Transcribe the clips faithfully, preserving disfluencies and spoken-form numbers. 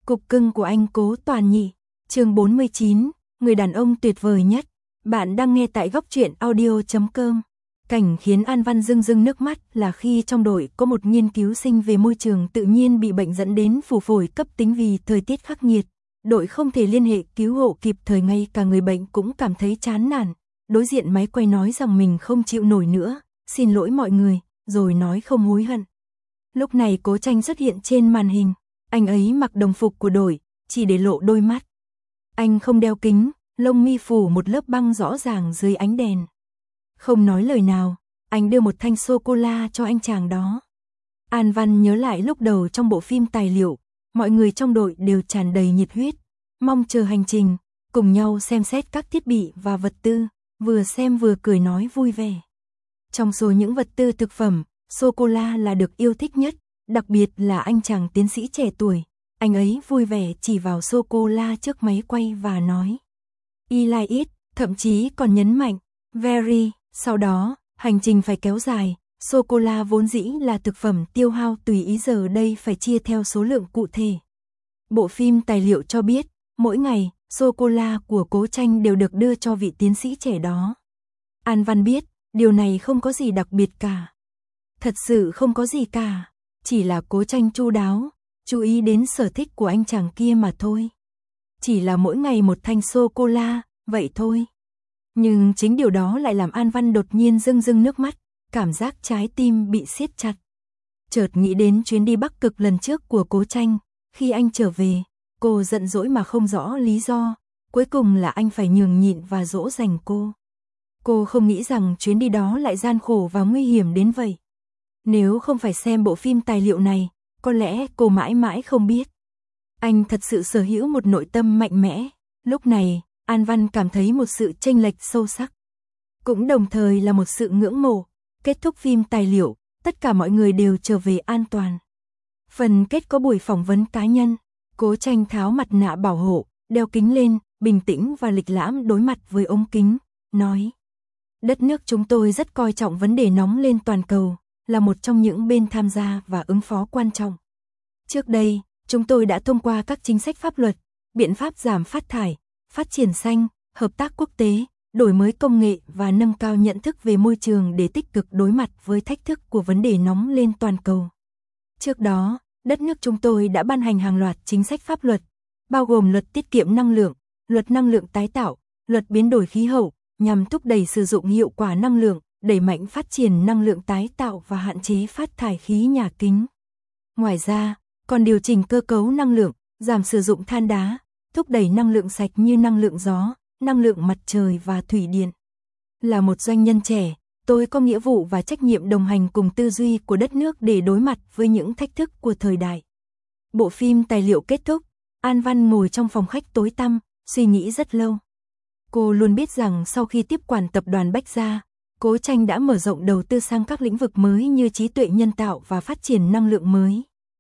Cục cưng của anh Cố Toàn Nhị, chương bốn mươi chín, người đàn ông tuyệt vời nhất. Bạn đang nghe tại góc truyện audio chấm com. Cảnh khiến An Văn rưng rưng nước mắt là khi trong đội có một nghiên cứu sinh về môi trường tự nhiên bị bệnh dẫn đến phù phổi cấp tính vì thời tiết khắc nghiệt. Đội không thể liên hệ cứu hộ kịp thời, ngay cả người bệnh cũng cảm thấy chán nản. Đối diện máy quay nói rằng mình không chịu nổi nữa, xin lỗi mọi người, rồi nói không hối hận. Lúc này Cố Tranh xuất hiện trên màn hình. Anh ấy mặc đồng phục của đội, chỉ để lộ đôi mắt. Anh không đeo kính, lông mi phủ một lớp băng rõ ràng dưới ánh đèn. Không nói lời nào, anh đưa một thanh sô-cô-la cho anh chàng đó. An Văn nhớ lại lúc đầu trong bộ phim tài liệu, mọi người trong đội đều tràn đầy nhiệt huyết, mong chờ hành trình, cùng nhau xem xét các thiết bị và vật tư, vừa xem vừa cười nói vui vẻ. Trong số những vật tư thực phẩm, sô-cô-la là được yêu thích nhất, đặc biệt là anh chàng tiến sĩ trẻ tuổi. Anh ấy vui vẻ chỉ vào sô-cô-la trước máy quay và nói I like it, thậm chí còn nhấn mạnh very. Sau đó, hành trình phải kéo dài, sô-cô-la vốn dĩ là thực phẩm tiêu hao tùy ý, giờ đây phải chia theo số lượng cụ thể. Bộ phim tài liệu cho biết, mỗi ngày, sô-cô-la của Cố Tranh đều được đưa cho vị tiến sĩ trẻ đó. An Văn biết, điều này không có gì đặc biệt cả. Thật sự không có gì cả, chỉ là Cố Tranh chu đáo, chú ý đến sở thích của anh chàng kia mà thôi. Chỉ là mỗi ngày một thanh sô-cô-la, vậy thôi. Nhưng chính điều đó lại làm An Văn đột nhiên rưng rưng nước mắt, cảm giác trái tim bị siết chặt. Chợt nghĩ đến chuyến đi Bắc Cực lần trước của Cố Tranh, khi anh trở về, cô giận dỗi mà không rõ lý do, cuối cùng là anh phải nhường nhịn và dỗ dành cô. Cô không nghĩ rằng chuyến đi đó lại gian khổ và nguy hiểm đến vậy. Nếu không phải xem bộ phim tài liệu này, có lẽ cô mãi mãi không biết. Anh thật sự sở hữu một nội tâm mạnh mẽ. Lúc này, An Văn cảm thấy một sự chênh lệch sâu sắc. Cũng đồng thời là một sự ngưỡng mộ. Kết thúc phim tài liệu, tất cả mọi người đều trở về an toàn. Phần kết có buổi phỏng vấn cá nhân. Cố Tranh tháo mặt nạ bảo hộ, đeo kính lên, bình tĩnh và lịch lãm đối mặt với ống kính, nói: Đất nước chúng tôi rất coi trọng vấn đề nóng lên toàn cầu, là một trong những bên tham gia và ứng phó quan trọng. Trước đây, chúng tôi đã thông qua các chính sách pháp luật, biện pháp giảm phát thải, phát triển xanh, hợp tác quốc tế, đổi mới công nghệ và nâng cao nhận thức về môi trường để tích cực đối mặt với thách thức của vấn đề nóng lên toàn cầu. Trước đó, đất nước chúng tôi đã ban hành hàng loạt chính sách pháp luật, bao gồm luật tiết kiệm năng lượng, luật năng lượng tái tạo, luật biến đổi khí hậu, nhằm thúc đẩy sử dụng hiệu quả năng lượng, đẩy mạnh phát triển năng lượng tái tạo và hạn chế phát thải khí nhà kính. Ngoài ra, còn điều chỉnh cơ cấu năng lượng, giảm sử dụng than đá, thúc đẩy năng lượng sạch như năng lượng gió, năng lượng mặt trời và thủy điện. Là một doanh nhân trẻ, tôi có nghĩa vụ và trách nhiệm đồng hành cùng tư duy của đất nước để đối mặt với những thách thức của thời đại. Bộ phim tài liệu kết thúc, An Văn ngồi trong phòng khách tối tăm, suy nghĩ rất lâu. Cô luôn biết rằng sau khi tiếp quản tập đoàn Bách Gia, Cố Tranh đã mở rộng đầu tư sang các lĩnh vực mới như trí tuệ nhân tạo và phát triển năng lượng mới.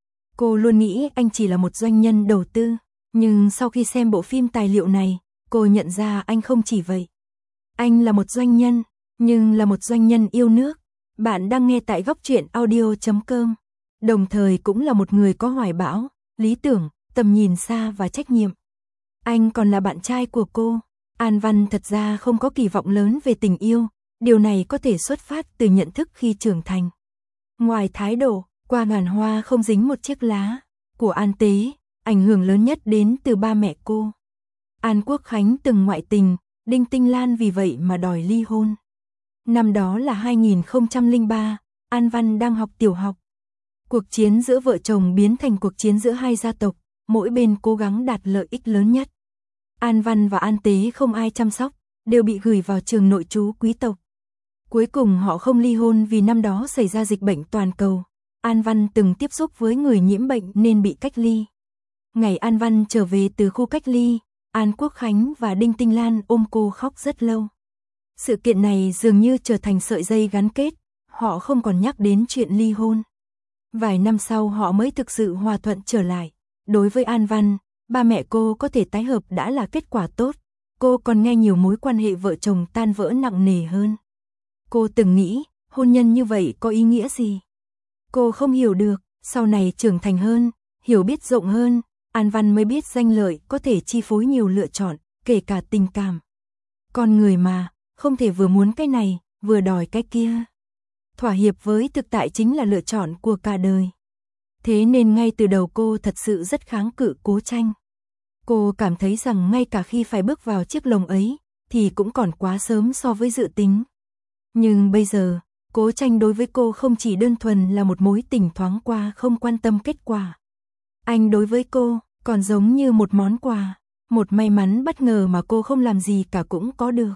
Cô luôn nghĩ anh chỉ là một doanh nhân đầu tư, nhưng sau khi xem bộ phim tài liệu này, cô nhận ra anh không chỉ vậy. Anh là một doanh nhân, nhưng là một doanh nhân yêu nước. Bạn đang nghe tại góc truyện audio chấm com. Đồng thời cũng là một người có hoài bão, lý tưởng, tầm nhìn xa và trách nhiệm. Anh còn là bạn trai của cô. An Văn thật ra không có kỳ vọng lớn về tình yêu, điều này có thể xuất phát từ nhận thức khi trưởng thành. Ngoài thái độ, qua ngàn hoa không dính một chiếc lá, của An Tế, ảnh hưởng lớn nhất đến từ ba mẹ cô. An Quốc Khánh từng ngoại tình, Đinh Tinh Lan vì vậy mà đòi ly hôn. Năm đó là hai nghìn không trăm lẻ ba, An Văn đang học tiểu học. Cuộc chiến giữa vợ chồng biến thành cuộc chiến giữa hai gia tộc, mỗi bên cố gắng đạt lợi ích lớn nhất. An Văn và An Tế không ai chăm sóc, đều bị gửi vào trường nội trú quý tộc. Cuối cùng họ không ly hôn vì năm đó xảy ra dịch bệnh toàn cầu. An Văn từng tiếp xúc với người nhiễm bệnh nên bị cách ly. Ngày An Văn trở về từ khu cách ly, An Quốc Khánh và Đinh Tinh Lan ôm cô khóc rất lâu. Sự kiện này dường như trở thành sợi dây gắn kết, họ không còn nhắc đến chuyện ly hôn. Vài năm sau họ mới thực sự hòa thuận trở lại. Đối với An Văn, ba mẹ cô có thể tái hợp đã là kết quả tốt. Cô còn nghe nhiều mối quan hệ vợ chồng tan vỡ nặng nề hơn. Cô từng nghĩ, hôn nhân như vậy có ý nghĩa gì? Cô không hiểu được, sau này trưởng thành hơn, hiểu biết rộng hơn, An Văn mới biết danh lợi có thể chi phối nhiều lựa chọn, kể cả tình cảm. Con người mà, không thể vừa muốn cái này, vừa đòi cái kia. Thỏa hiệp với thực tại chính là lựa chọn của cả đời. Thế nên ngay từ đầu cô thật sự rất kháng cự Cố Tranh. Cô cảm thấy rằng ngay cả khi phải bước vào chiếc lồng ấy, thì cũng còn quá sớm so với dự tính. Nhưng bây giờ, Cố Tranh đối với cô không chỉ đơn thuần là một mối tình thoáng qua không quan tâm kết quả. Anh đối với cô, còn giống như một món quà, một may mắn bất ngờ mà cô không làm gì cả cũng có được.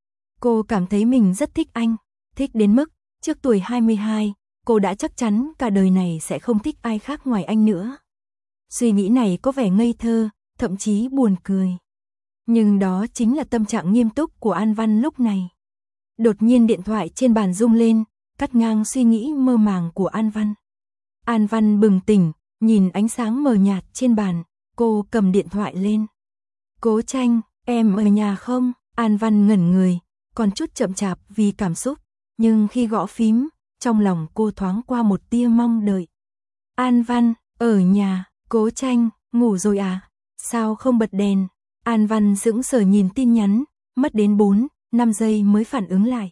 Cô cảm thấy mình rất thích anh, thích đến mức, trước tuổi hai mươi hai, cô đã chắc chắn cả đời này sẽ không thích ai khác ngoài anh nữa. Suy nghĩ này có vẻ ngây thơ, thậm chí buồn cười. Nhưng đó chính là tâm trạng nghiêm túc của An Văn lúc này. Đột nhiên điện thoại trên bàn rung lên, cắt ngang suy nghĩ mơ màng của An Văn. An Văn bừng tỉnh, nhìn ánh sáng mờ nhạt trên bàn, cô cầm điện thoại lên. Cố Tranh, em ở nhà không? An Văn ngẩn người, còn chút chậm chạp vì cảm xúc, nhưng khi gõ phím, trong lòng cô thoáng qua một tia mong đợi. An Văn, ở nhà. Cố Tranh, ngủ rồi à? Sao không bật đèn? An Văn sững sờ nhìn tin nhắn, mất đến bốn, năm giây mới phản ứng lại.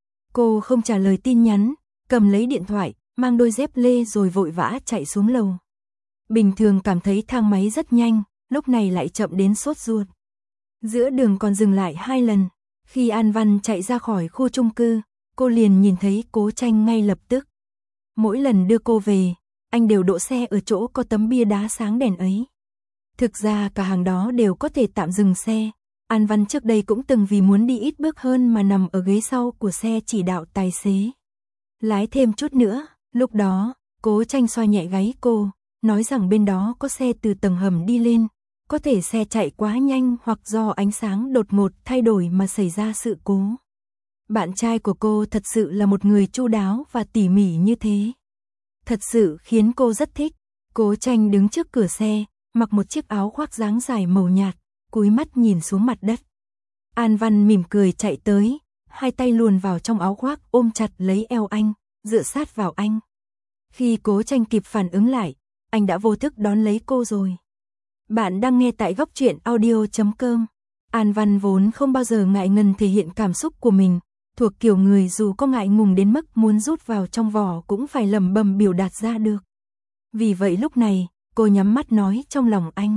Cô không trả lời tin nhắn, cầm lấy điện thoại, mang đôi dép lê rồi vội vã chạy xuống lầu. Bình thường cảm thấy thang máy rất nhanh, lúc này lại chậm đến sốt ruột. Giữa đường còn dừng lại hai lần. Khi An Văn chạy ra khỏi khu chung cư, cô liền nhìn thấy Cố Tranh ngay lập tức. Mỗi lần đưa cô về, anh đều đỗ xe ở chỗ có tấm bia đá sáng đèn ấy. Thực ra cả hàng đó đều có thể tạm dừng xe. An Văn trước đây cũng từng vì muốn đi ít bước hơn mà nằm ở ghế sau của xe chỉ đạo tài xế. Lái thêm chút nữa, lúc đó, Cố Tranh xoa nhẹ gáy cô, nói rằng bên đó có xe từ tầng hầm đi lên. Có thể xe chạy quá nhanh hoặc do ánh sáng đột ngột thay đổi mà xảy ra sự cố. Bạn trai của cô thật sự là một người chu đáo và tỉ mỉ như thế. Thật sự khiến cô rất thích. Cố Tranh đứng trước cửa xe, mặc một chiếc áo khoác dáng dài màu nhạt, cúi mắt nhìn xuống mặt đất. An Văn mỉm cười chạy tới, hai tay luồn vào trong áo khoác ôm chặt lấy eo anh, dựa sát vào anh. Khi Cố Tranh kịp phản ứng lại, anh đã vô thức đón lấy cô rồi. Bạn đang nghe tại góc truyện audio chấm com. An Văn vốn không bao giờ ngại ngần thể hiện cảm xúc của mình, thuộc kiểu người dù có ngại ngùng đến mức muốn rút vào trong vỏ cũng phải lẩm bẩm biểu đạt ra được. Vì vậy lúc này, cô nhắm mắt nói trong lòng anh.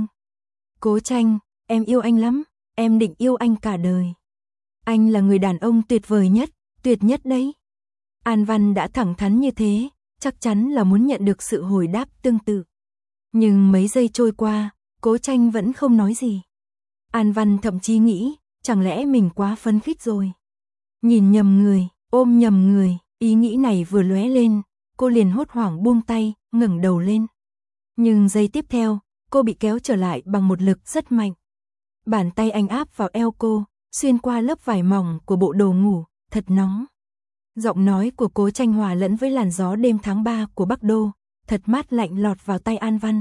Cố Tranh, em yêu anh lắm, em định yêu anh cả đời. Anh là người đàn ông tuyệt vời nhất, tuyệt nhất đấy. An Văn đã thẳng thắn như thế, chắc chắn là muốn nhận được sự hồi đáp tương tự. Nhưng mấy giây trôi qua, Cố Tranh vẫn không nói gì. An Văn thậm chí nghĩ, chẳng lẽ mình quá phấn khích rồi. Nhìn nhầm người, ôm nhầm người, ý nghĩ này vừa lóe lên, cô liền hốt hoảng buông tay, ngẩng đầu lên. Nhưng giây tiếp theo, cô bị kéo trở lại bằng một lực rất mạnh. Bàn tay anh áp vào eo cô, xuyên qua lớp vải mỏng của bộ đồ ngủ, thật nóng. Giọng nói của Cố Tranh hòa lẫn với làn gió đêm tháng ba của Bắc Đô, thật mát lạnh lọt vào tay An Văn.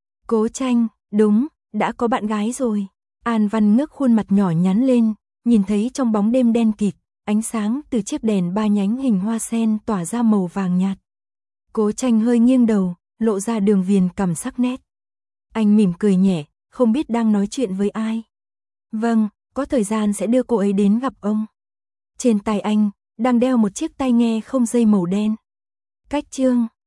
Cố Tranh, đúng, đã có bạn gái rồi. An Văn ngước khuôn mặt nhỏ nhắn lên, nhìn thấy trong bóng đêm đen kịt, ánh sáng từ chiếc đèn ba nhánh hình hoa sen tỏa ra màu vàng nhạt. Cố Tranh hơi nghiêng đầu, lộ ra đường viền cằm sắc nét. Anh mỉm cười nhẹ, không biết đang nói chuyện với ai. Vâng, có thời gian sẽ đưa cô ấy đến gặp ông. Trên tay anh, đang đeo một chiếc tai nghe không dây màu đen. Cách chương